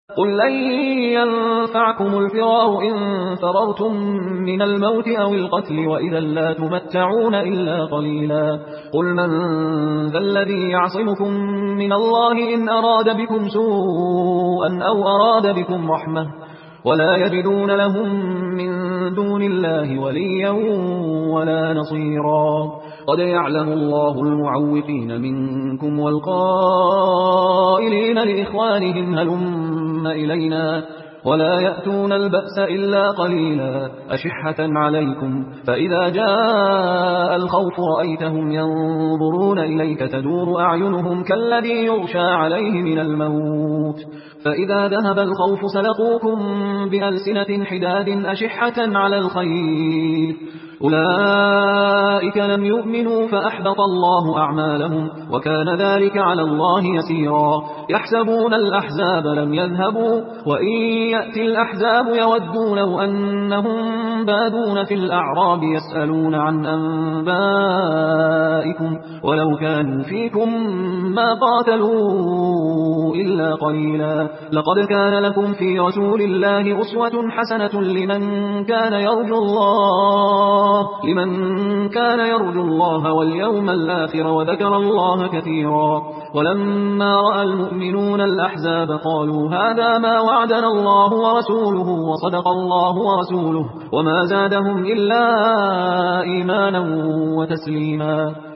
قل لن ينفعكم الفرار إن فررتم من الموت أو القتل وإذا لا تمتعون إلا قليلا قل من ذا الذي يعصمكم من الله إن أراد بكم سوءا أو أراد بكم رحمة ولا يجدون لهم من دون الله وليا ولا نصيرا قد يعلم الله المعوقين منكم والقائلين لإخوانهم هلم إلينا ولا يأتون البأس إلا قليلا أشحة عليكم فإذا جاء الخوف رأيتهم ينظرون إليك تدور أعينهم كالذي يغشى عليه من الموت فإذا ذهب الخوف سلقوكم بألسنة حداد أشحة على الخير أولئك لم يؤمنوا فأحبط الله أعمالهم وكان ذلك على الله يسيرا يحسبون الأحزاب لم يذهبوا وإن يأتي الأحزاب يودوا لو أنهم بادون في الأعراب يسألون عن أنبائكم ولو كانوا فيكم ما قاتلوا إلا قليلا لقد كان لكم في رسول الله أسوة حسنة لمن كان يرجو الله واليوم الآخر وذكر الله كثيرا ولما رأى المؤمنون الأحزاب قالوا هذا ما وعدنا الله ورسوله وصدق الله ورسوله وما زادهم إلا إيمانا وتسليما